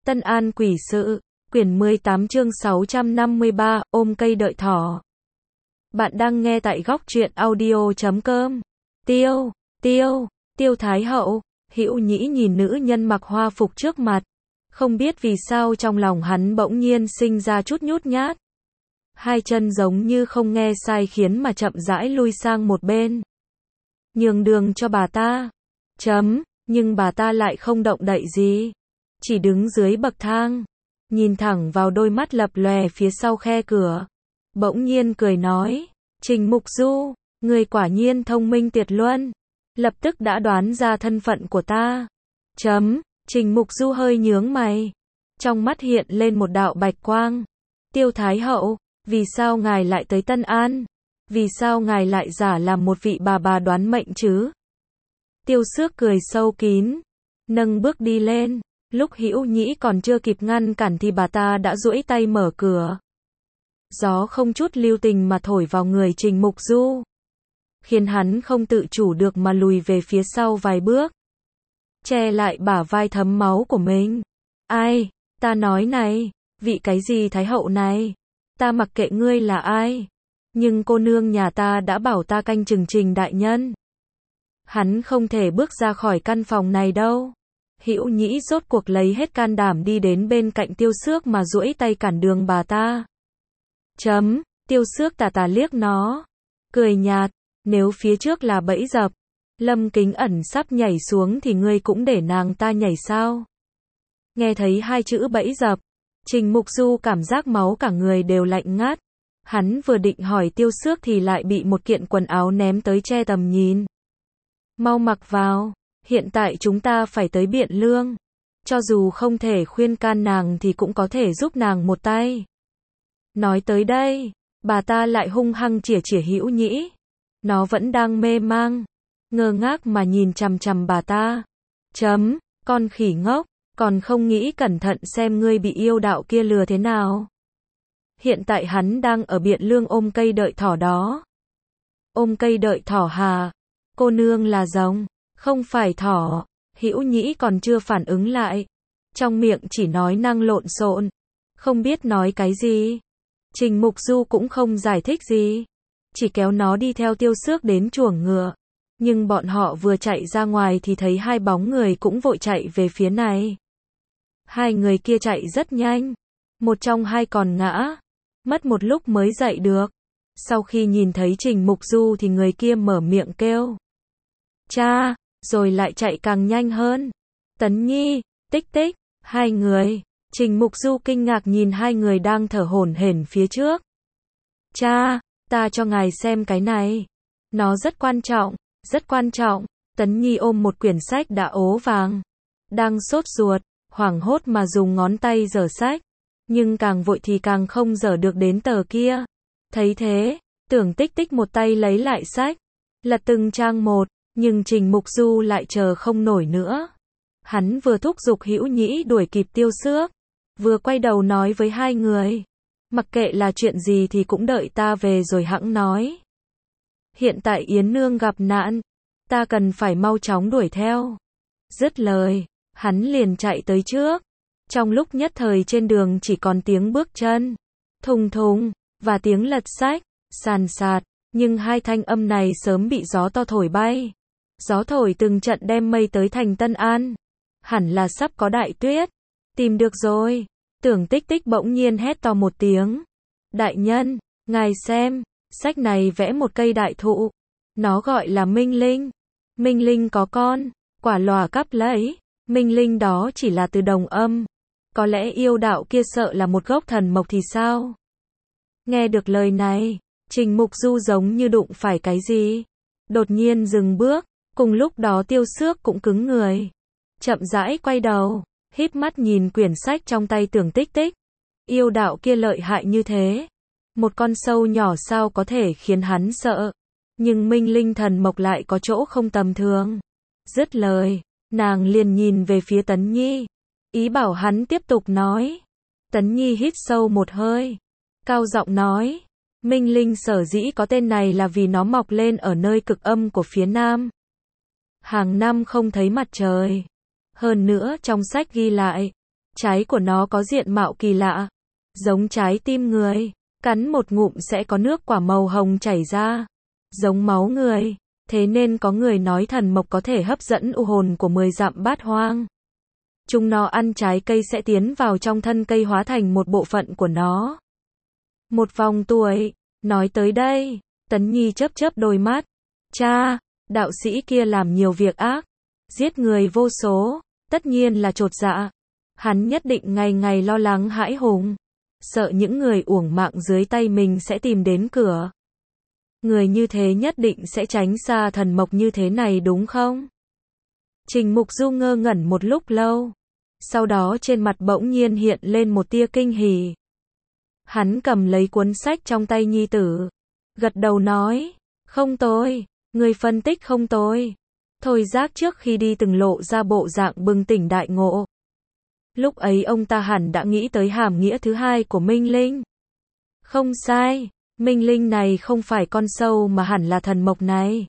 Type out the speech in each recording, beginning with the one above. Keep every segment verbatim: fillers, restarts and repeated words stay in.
Tân An quỷ sự, quyển mười tám chương sáu trăm năm mươi ba, ôm cây đợi thỏ. Bạn đang nghe tại góc truyện audio chấm com. Tiêu, tiêu, tiêu thái hậu, Hữu Nhĩ nhìn nữ nhân mặc hoa phục trước mặt. Không biết vì sao trong lòng hắn bỗng nhiên sinh ra chút nhút nhát. Hai chân giống như không nghe sai khiến mà chậm rãi lui sang một bên. Nhường đường cho bà ta. Chấm, nhưng bà ta lại không động đậy gì. Chỉ đứng dưới bậc thang, nhìn thẳng vào đôi mắt lập lòe phía sau khe cửa. Bỗng nhiên cười nói, Trình Mục Du, người quả nhiên thông minh tuyệt luân. Lập tức đã đoán ra thân phận của ta. Chấm, Trình Mục Du hơi nhướng mày. Trong mắt hiện lên một đạo bạch quang. Tiêu Thái Hậu, vì sao ngài lại tới Tân An? Vì sao ngài lại giả làm một vị bà bà đoán mệnh chứ? Tiêu Xước cười sâu kín, nâng bước đi lên. Lúc Hữu Nhĩ còn chưa kịp ngăn cản thì bà ta đã duỗi tay mở cửa. Gió không chút lưu tình mà thổi vào người Trình Mục Du, khiến hắn không tự chủ được mà lùi về phía sau vài bước, che lại bả vai thấm máu của mình. Ai, ta nói này, vị cái gì thái hậu này, ta mặc kệ ngươi là ai, nhưng cô nương nhà ta đã bảo ta canh chừng Trình đại nhân. Hắn không thể bước ra khỏi căn phòng này đâu. Hữu Nhĩ rốt cuộc lấy hết can đảm đi đến bên cạnh Tiêu Xước mà duỗi tay cản đường bà ta. Chấm, Tiêu Xước tà tà liếc nó, cười nhạt, nếu phía trước là bẫy dập, Lâm Kính Ẩn sắp nhảy xuống thì ngươi cũng để nàng ta nhảy sao? Nghe thấy hai chữ bẫy dập, Trình Mục Du cảm giác máu cả người đều lạnh ngắt. Hắn vừa định hỏi Tiêu Xước thì lại bị một kiện quần áo ném tới che tầm nhìn. Mau mặc vào. Hiện tại chúng ta phải tới Biện Lương. Cho dù không thể khuyên can nàng thì cũng có thể giúp nàng một tay. Nói tới đây, bà ta lại hung hăng chỉa chỉa Hữu Nhĩ. Nó vẫn đang mê mang, ngơ ngác mà nhìn chằm chằm bà ta. Chấm, con khỉ ngốc, còn không nghĩ cẩn thận xem ngươi bị yêu đạo kia lừa thế nào. Hiện tại hắn đang ở Biện Lương ôm cây đợi thỏ đó. Ôm cây đợi thỏ hà? Cô nương là rồng, không phải thỏ. Hữu Nhĩ còn chưa phản ứng lại, trong miệng chỉ nói năng lộn xộn, không biết nói cái gì. Trình Mục Du cũng không giải thích gì, chỉ kéo nó đi theo Tiêu Xước đến chuồng ngựa. Nhưng bọn họ vừa chạy ra ngoài thì thấy hai bóng người cũng vội chạy về phía này. Hai người kia chạy rất nhanh, một trong hai còn ngã, mất một lúc mới dậy được. Sau khi nhìn thấy Trình Mục Du thì người kia mở miệng kêu cha, rồi lại chạy càng nhanh hơn. Tấn Nhi, Tích Tích, hai người. Trình Mục Du kinh ngạc nhìn hai người đang thở hổn hển phía trước. Cha, ta cho ngài xem cái này. Nó rất quan trọng, rất quan trọng. Tấn Nhi ôm một quyển sách đã ố vàng, đang sốt ruột, hoảng hốt mà dùng ngón tay giở sách. Nhưng càng vội thì càng không giở được đến tờ kia. Thấy thế, Tưởng Tích Tích một tay lấy lại sách, lật từng trang một. Nhưng Trình Mục Du lại chờ không nổi nữa. Hắn vừa thúc giục Hữu Nhĩ đuổi kịp Tiêu Xước, vừa quay đầu nói với hai người, mặc kệ là chuyện gì thì cũng đợi ta về rồi hẵng nói. Hiện tại Yến Nương gặp nạn, ta cần phải mau chóng đuổi theo. Dứt lời, hắn liền chạy tới trước. Trong lúc nhất thời trên đường chỉ còn tiếng bước chân, thùng thùng, và tiếng lật sách, sàn sạt. Nhưng hai thanh âm này sớm bị gió to thổi bay. Gió thổi từng trận đem mây tới thành Tân An. Hẳn là sắp có đại tuyết. Tìm được rồi. Tưởng Tích Tích bỗng nhiên hét to một tiếng. Đại nhân, ngài xem, sách này vẽ một cây đại thụ. Nó gọi là Minh Linh. Minh Linh có con, quả lòa cắp lấy. Minh Linh đó chỉ là từ đồng âm. Có lẽ yêu đạo kia sợ là một gốc thần mộc thì sao? Nghe được lời này, Trình Mục Du giống như đụng phải cái gì. Đột nhiên dừng bước. Cùng lúc đó Tiêu Xước cũng cứng người, chậm rãi quay đầu, híp mắt nhìn quyển sách trong tay Tưởng Tích Tích. Yêu đạo kia lợi hại như thế, một con sâu nhỏ sao có thể khiến hắn sợ. Nhưng Minh Linh thần mộc lại có chỗ không tầm thường. Dứt lời, nàng liền nhìn về phía Tấn Nhi, ý bảo hắn tiếp tục nói. Tấn Nhi hít sâu một hơi, cao giọng nói, Minh Linh sở dĩ có tên này là vì nó mọc lên ở nơi cực âm của phía nam. Hàng năm không thấy mặt trời. Hơn nữa trong sách ghi lại, Trái của nó có diện mạo kỳ lạ, giống trái tim người, cắn một ngụm sẽ có nước quả màu hồng chảy ra, giống máu người. Thế nên có người nói thần mộc có thể hấp dẫn u hồn của mười dặm bát hoang. Chúng nó ăn trái cây sẽ tiến vào trong thân cây hóa thành một bộ phận của nó. Một vòng tuổi, nói tới đây, Tấn Nhi chớp chớp đôi mắt. Cha, đạo sĩ kia làm nhiều việc ác, giết người vô số, tất nhiên là chột dạ. Hắn nhất định ngày ngày lo lắng hãi hùng, sợ những người uổng mạng dưới tay mình sẽ tìm đến cửa. Người như thế nhất định sẽ tránh xa thần mộc như thế này đúng không? Trình Mục Du ngơ ngẩn một lúc lâu. Sau đó trên mặt bỗng nhiên hiện lên một tia kinh hỉ. Hắn cầm lấy cuốn sách trong tay nhi tử. Gật đầu nói, không tồi, người phân tích không tồi. Thôi Giác trước khi đi từng lộ ra bộ dạng bừng tỉnh đại ngộ. Lúc ấy ông ta hẳn đã nghĩ tới hàm nghĩa thứ hai của Minh Linh. Không sai. Minh Linh này không phải con sâu mà hẳn là thần mộc này.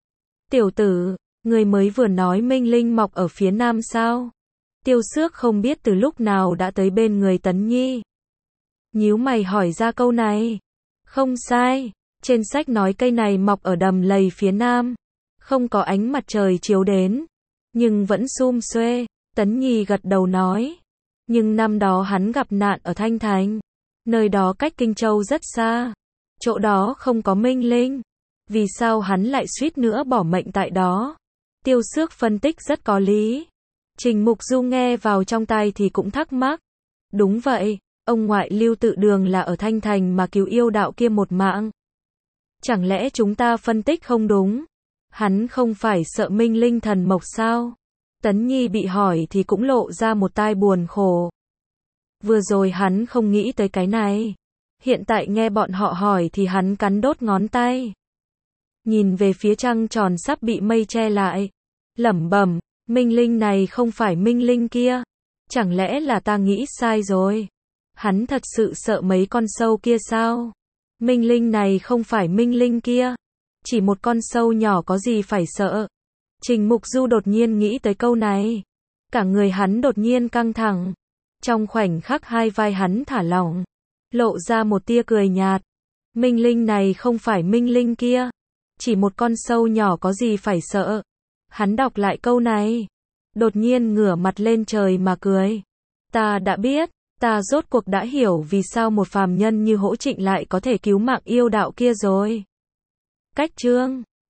Tiểu tử, người mới vừa nói Minh Linh mọc ở phía nam sao? Tiêu Xước không biết từ lúc nào đã tới bên người Tấn Nhi. Nhíu mày hỏi ra câu này. Không sai, trên sách nói cây này mọc ở đầm lầy phía nam. Không có ánh mặt trời chiếu đến, nhưng vẫn sum xuê. Tấn Nhi gật đầu nói. Nhưng năm đó hắn gặp nạn ở Thanh Thành. Nơi đó cách Kinh Châu rất xa. Chỗ đó không có Minh Linh. Vì sao hắn lại suýt nữa bỏ mệnh tại đó? Tiêu Xước phân tích rất có lý. Trình Mục Du nghe vào trong tai thì cũng thắc mắc. Đúng vậy, ông ngoại Lưu Tự Đường là ở Thanh Thành mà cứu yêu đạo kia một mạng. Chẳng lẽ chúng ta phân tích không đúng? Hắn không phải sợ Minh Linh thần mộc sao? Tấn Nhi bị hỏi thì cũng lộ ra một tai buồn khổ. Vừa rồi hắn không nghĩ tới cái này. Hiện tại nghe bọn họ hỏi thì hắn cắn đốt ngón tay. Nhìn về phía trăng tròn sắp bị mây che lại. Lẩm bẩm, Minh Linh này không phải Minh Linh kia. Chẳng lẽ là ta nghĩ sai rồi? Hắn thật sự sợ mấy con sâu kia sao? Minh Linh này không phải Minh Linh kia. Chỉ một con sâu nhỏ có gì phải sợ? Trình Mục Du đột nhiên nghĩ tới câu này. Cả người hắn đột nhiên căng thẳng. Trong khoảnh khắc hai vai hắn thả lỏng. Lộ ra một tia cười nhạt. Minh Linh này không phải Minh Linh kia. Chỉ một con sâu nhỏ có gì phải sợ. Hắn đọc lại câu này. Đột nhiên ngửa mặt lên trời mà cười. Ta đã biết. Ta rốt cuộc đã hiểu vì sao một phàm nhân như Hỗ Trịnh lại có thể cứu mạng yêu đạo kia rồi. Cách chương